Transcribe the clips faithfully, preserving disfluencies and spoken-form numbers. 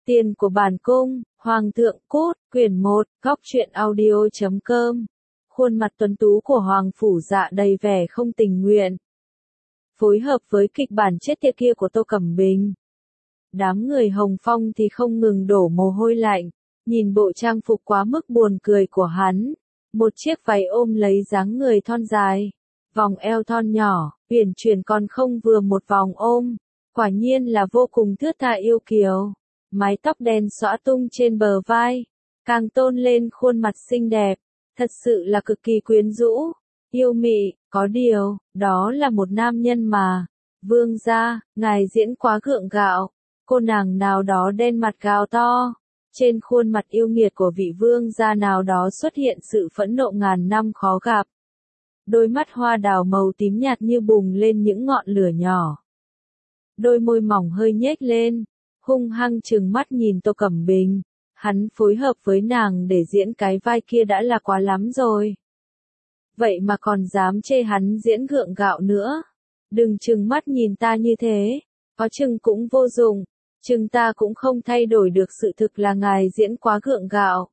Tiền của bản cung, Hoàng thượng cút, quyển một, góc truyện audio chấm com. Khuôn mặt tuấn tú của Hoàng Phủ Dạ đầy vẻ không tình nguyện. Phối hợp với kịch bản chết tiệt kia của Tô Cẩm Bình. Đám người Hồng Phong thì không ngừng đổ mồ hôi lạnh, nhìn bộ trang phục quá mức buồn cười của hắn. Một chiếc váy ôm lấy dáng người thon dài, vòng eo thon nhỏ, uyển chuyển còn không vừa một vòng ôm. Quả nhiên là vô cùng thướt tha yêu kiều. Mái tóc đen xõa tung trên bờ vai, càng tôn lên khuôn mặt xinh đẹp, thật sự là cực kỳ quyến rũ, yêu mị, có điều, đó là một nam nhân mà. Vương gia, ngài diễn quá gượng gạo, cô nàng nào đó đen mặt gào to, trên khuôn mặt yêu nghiệt của vị vương gia nào đó xuất hiện sự phẫn nộ ngàn năm khó gặp. Đôi mắt hoa đào màu tím nhạt như bùng lên những ngọn lửa nhỏ. Đôi môi mỏng hơi nhếch lên, hung hăng trừng mắt nhìn Tô Cẩm Bình, hắn phối hợp với nàng để diễn cái vai kia đã là quá lắm rồi. Vậy mà còn dám chê hắn diễn gượng gạo nữa. Đừng trừng mắt nhìn ta như thế, có chừng cũng vô dụng, chừng ta cũng không thay đổi được sự thực là ngài diễn quá gượng gạo.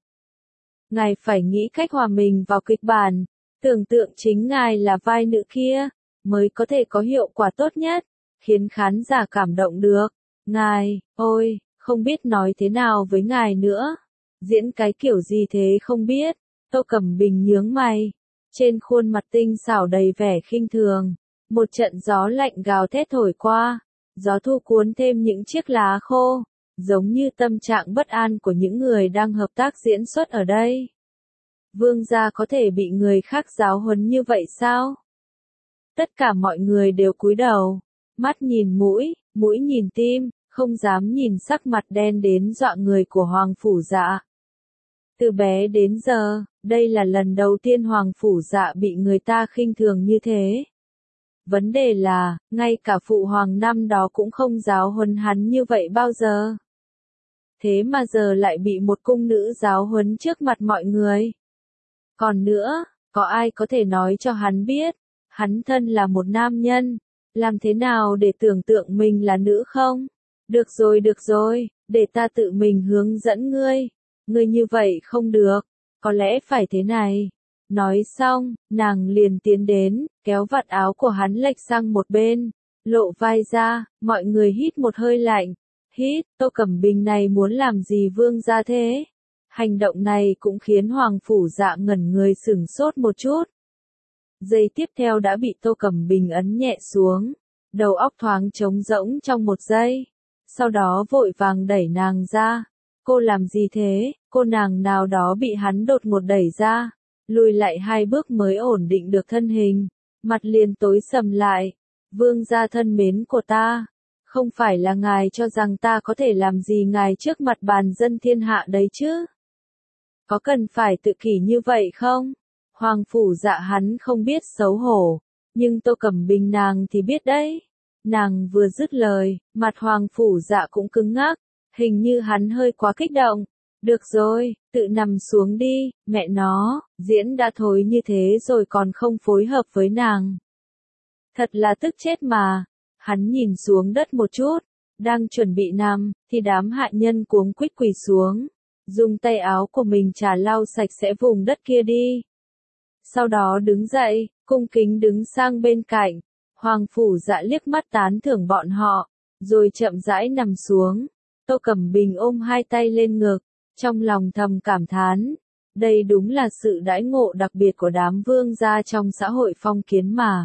Ngài phải nghĩ cách hòa mình vào kịch bản, tưởng tượng chính ngài là vai nữ kia, mới có thể có hiệu quả tốt nhất, khiến khán giả cảm động được. Ngài, ôi, không biết nói thế nào với ngài nữa. Diễn cái kiểu gì thế không biết. Tô Cẩm Bình nhướng mày. Trên khuôn mặt tinh xảo đầy vẻ khinh thường. Một trận gió lạnh gào thét thổi qua. Gió thu cuốn thêm những chiếc lá khô. Giống như tâm trạng bất an của những người đang hợp tác diễn xuất ở đây. Vương gia có thể bị người khác giáo huấn như vậy sao? Tất cả mọi người đều cúi đầu. Mắt nhìn mũi, mũi nhìn tim, không dám nhìn sắc mặt đen đến dọa người của Hoàng Phủ Dạ. Từ bé đến giờ, đây là lần đầu tiên Hoàng Phủ Dạ bị người ta khinh thường như thế. Vấn đề là, ngay cả phụ hoàng năm đó cũng không giáo huấn hắn như vậy bao giờ. Thế mà giờ lại bị một cung nữ giáo huấn trước mặt mọi người. Còn nữa, có ai có thể nói cho hắn biết, hắn thân là một nam nhân. Làm thế nào để tưởng tượng mình là nữ không? Được rồi được rồi, để ta tự mình hướng dẫn ngươi. Ngươi như vậy không được, có lẽ phải thế này. Nói xong, nàng liền tiến đến, kéo vạt áo của hắn lệch sang một bên, lộ vai ra, mọi người hít một hơi lạnh. Hít, Tô Cẩm Bình này muốn làm gì vương gia thế? Hành động này cũng khiến Hoàng Phủ Dạ ngẩn người sửng sốt một chút. Giây tiếp theo đã bị Tô Cẩm Bình ấn nhẹ xuống, đầu óc thoáng trống rỗng trong một giây, sau đó vội vàng đẩy nàng ra. Cô làm gì thế? Cô nàng nào đó bị hắn đột ngột đẩy ra, lùi lại hai bước mới ổn định được thân hình, mặt liền tối sầm lại. Vương gia thân mến của ta, không phải là ngài cho rằng ta có thể làm gì ngài trước mặt bàn dân thiên hạ đấy chứ? Có cần phải tự kỷ như vậy không? Hoàng Phủ Dạ hắn không biết xấu hổ, nhưng Tô Cẩm Bình nàng thì biết đấy. Nàng vừa dứt lời, mặt Hoàng Phủ Dạ cũng cứng ngắc, hình như hắn hơi quá kích động. Được rồi, tự nằm xuống đi, mẹ nó, diễn đã thối như thế rồi còn không phối hợp với nàng. Thật là tức chết mà. Hắn nhìn xuống đất một chút, đang chuẩn bị nằm, thì đám hạ nhân cuống quýt quỳ xuống, dùng tay áo của mình chà lau sạch sẽ vùng đất kia đi. Sau đó đứng dậy, cung kính đứng sang bên cạnh. Hoàng Phủ Dạ liếc mắt tán thưởng bọn họ, rồi chậm rãi nằm xuống. Tô Cẩm Bình ôm hai tay lên ngực, trong lòng thầm cảm thán. Đây đúng là sự đãi ngộ đặc biệt của đám vương gia trong xã hội phong kiến mà.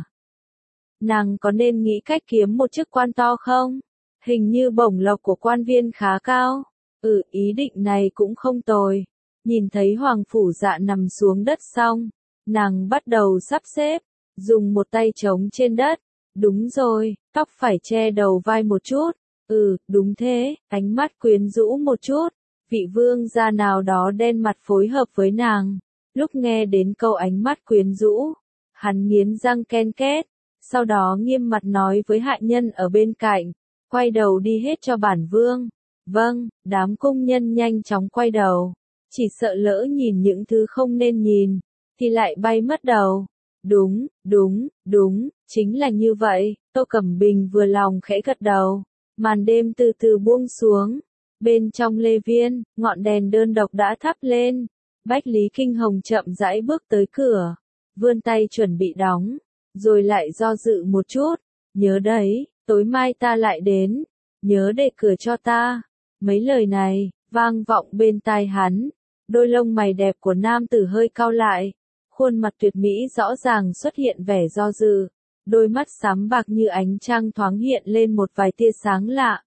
Nàng có nên nghĩ cách kiếm một chức quan to không? Hình như bổng lộc của quan viên khá cao. Ừ, ý định này cũng không tồi. Nhìn thấy Hoàng Phủ Dạ nằm xuống đất xong, nàng bắt đầu sắp xếp, dùng một tay trống trên đất. Đúng rồi, tóc phải che đầu vai một chút. Ừ, đúng thế, ánh mắt quyến rũ một chút. Vị vương gia nào đó đen mặt phối hợp với nàng. Lúc nghe đến câu ánh mắt quyến rũ, hắn nghiến răng ken két. Sau đó nghiêm mặt nói với hạ nhân ở bên cạnh, quay đầu đi hết cho bản vương. Vâng, đám cung nhân nhanh chóng quay đầu, chỉ sợ lỡ nhìn những thứ không nên nhìn, thì lại bay mất đầu. Đúng, đúng, đúng, chính là như vậy. Tô Cẩm Bình vừa lòng khẽ gật đầu. Màn đêm từ từ buông xuống, Bên trong lê viên, ngọn đèn đơn độc đã thắp lên. Bách Lý Kinh Hồng chậm rãi bước tới cửa, vươn tay chuẩn bị đóng, rồi lại do dự một chút. Nhớ đấy, tối mai ta lại đến, nhớ để cửa cho ta. Mấy lời này, vang vọng bên tai hắn, đôi lông mày đẹp của nam tử hơi cau lại, khuôn mặt tuyệt mỹ rõ ràng xuất hiện vẻ do dự, đôi mắt xám bạc như ánh trăng thoáng hiện lên một vài tia sáng lạ.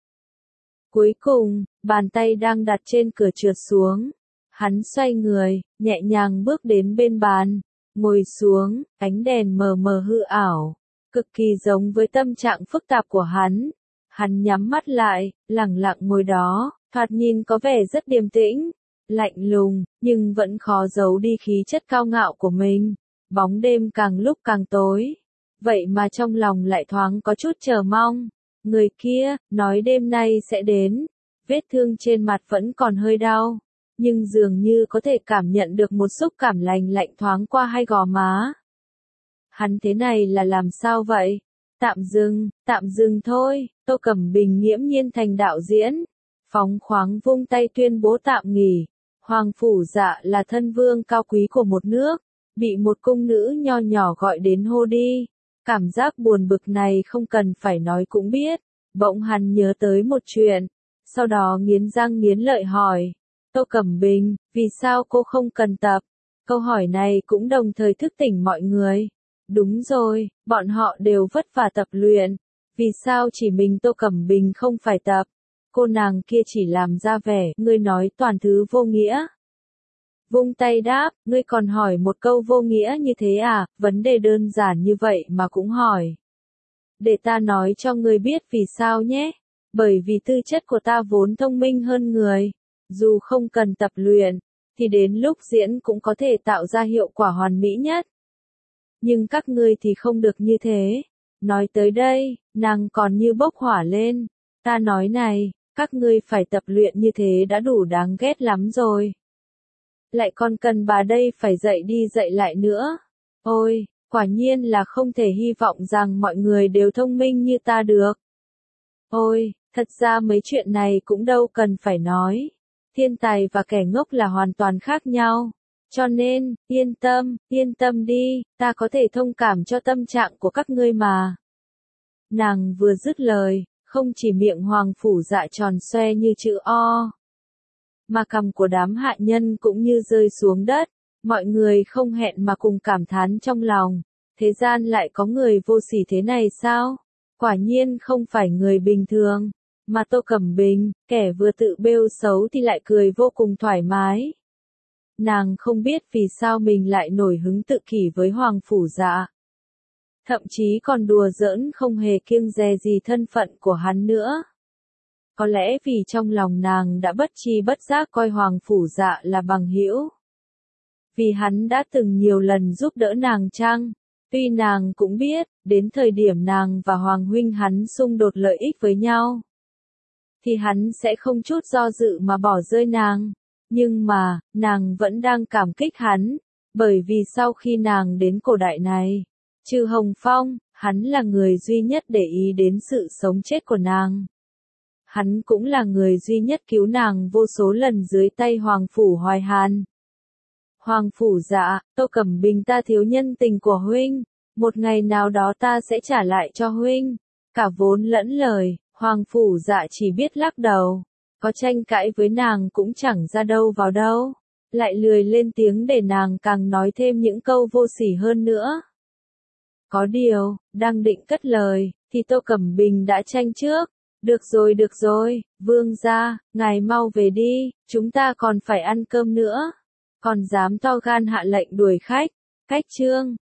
Cuối cùng, bàn tay đang đặt trên cửa trượt xuống, hắn xoay người, nhẹ nhàng bước đến bên bàn, ngồi xuống, ánh đèn mờ mờ hư ảo, cực kỳ giống với tâm trạng phức tạp của hắn. Hắn nhắm mắt lại, lặng lặng ngồi đó, thoạt nhìn có vẻ rất điềm tĩnh, lạnh lùng, nhưng vẫn khó giấu đi khí chất cao ngạo của mình. Bóng đêm càng lúc càng tối, vậy mà trong lòng lại thoáng có chút chờ mong. Người kia, nói đêm nay sẽ đến, vết thương trên mặt vẫn còn hơi đau, nhưng dường như có thể cảm nhận được một xúc cảm lành lạnh thoáng qua hai gò má. Hắn thế này là làm sao vậy? Tạm dừng, tạm dừng thôi. Tô Cẩm Bình nghiễm nhiên thành đạo diễn, phóng khoáng vung tay tuyên bố tạm nghỉ. Hoàng Phủ Dạ là thân vương cao quý của một nước, bị một cung nữ nho nhỏ gọi đến hô đi. Cảm giác buồn bực này không cần phải nói cũng biết. Bỗng hắn nhớ tới một chuyện, sau đó nghiến răng nghiến lợi hỏi, Tô Cẩm Bình, vì sao cô không cần tập? Câu hỏi này cũng đồng thời thức tỉnh mọi người. Đúng rồi, bọn họ đều vất vả tập luyện, vì sao chỉ mình Tô Cẩm Bình không phải tập? Cô nàng kia chỉ làm ra vẻ, ngươi nói toàn thứ vô nghĩa. Vung tay đáp, ngươi còn hỏi một câu vô nghĩa như thế à, vấn đề đơn giản như vậy mà cũng hỏi. Để ta nói cho ngươi biết vì sao nhé, bởi vì tư chất của ta vốn thông minh hơn người, dù không cần tập luyện, thì đến lúc diễn cũng có thể tạo ra hiệu quả hoàn mỹ nhất. Nhưng các ngươi thì không được như thế. Nói tới đây, nàng còn như bốc hỏa lên. Ta nói này, các ngươi phải tập luyện như thế đã đủ đáng ghét lắm rồi. Lại còn cần bà đây phải dạy đi dạy lại nữa. Ôi, quả nhiên là không thể hy vọng rằng mọi người đều thông minh như ta được. Ôi, thật ra mấy chuyện này cũng đâu cần phải nói. Thiên tài và kẻ ngốc là hoàn toàn khác nhau. Cho nên, yên tâm, yên tâm đi, ta có thể thông cảm cho tâm trạng của các ngươi mà. Nàng vừa dứt lời, không chỉ miệng Hoàng Phủ Dạ tròn xoe như chữ O, mà cằm của đám hạ nhân cũng như rơi xuống đất. Mọi người không hẹn mà cùng cảm thán trong lòng, thế gian lại có người vô sỉ thế này sao? Quả nhiên không phải người bình thường. Mà Tô Cẩm Bình, kẻ vừa tự bêu xấu thì lại cười vô cùng thoải mái. Nàng không biết vì sao mình lại nổi hứng tự kỷ với Hoàng Phủ Dạ. Thậm chí còn đùa giỡn không hề kiêng dè gì thân phận của hắn nữa. Có lẽ vì trong lòng nàng đã bất tri bất giác coi Hoàng Phủ Dạ là bằng hữu. Vì hắn đã từng nhiều lần giúp đỡ nàng chăng? Tuy nàng cũng biết, đến thời điểm nàng và Hoàng huynh hắn xung đột lợi ích với nhau, thì hắn sẽ không chút do dự mà bỏ rơi nàng. Nhưng mà, nàng vẫn đang cảm kích hắn, bởi vì sau khi nàng đến cổ đại này, trừ Hồng Phong, hắn là người duy nhất để ý đến sự sống chết của nàng. Hắn cũng là người duy nhất cứu nàng vô số lần dưới tay Hoàng Phủ Hoài Hàn. Hoàng Phủ Dạ, Tô Cẩm Bình ta thiếu nhân tình của huynh, một ngày nào đó ta sẽ trả lại cho huynh. Cả vốn lẫn lời, Hoàng Phủ Dạ chỉ biết lắc đầu. Có tranh cãi với nàng cũng chẳng ra đâu vào đâu, lại lười lên tiếng để nàng càng nói thêm những câu vô sỉ hơn nữa. Có điều, đang định cất lời, thì Tô Cẩm Bình đã tranh trước. Được rồi được rồi, vương gia, ngài mau về đi, chúng ta còn phải ăn cơm nữa. Còn dám to gan hạ lệnh đuổi khách. Cách chương